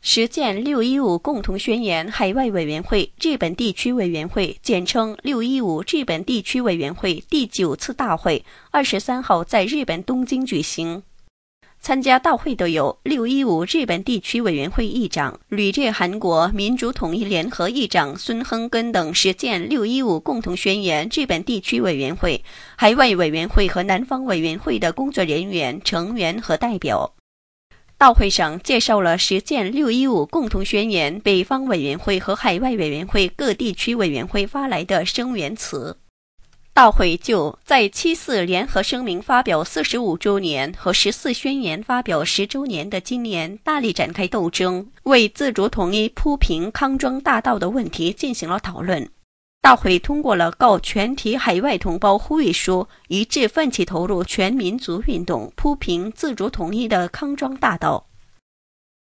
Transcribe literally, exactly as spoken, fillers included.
实践六一五共同宣言海外委员会日本地区委员会，简称六一五日本地区委员会第九次大会，二十三号在日本东京举行。参加大会的有六一五日本地区委员会议长、旅日韩国民主统一联合议长孙亨根等实践六一五共同宣言日本地区委员会、海外委员会和南方委员会的工作人员、成员和代表。大会上介绍了实践六一五共同宣言北方委员会和海外委员会各地区委员会发来的声援词。大会就在七四联合声明发表四十五周年和十四宣言发表十周年的今年大力展开斗争，为自主统一铺平康庄大道的问题进行了讨论。大会通过了告全体海外同胞呼吁书，一致奋起投入全民族运动，铺平自主统一的康庄大道。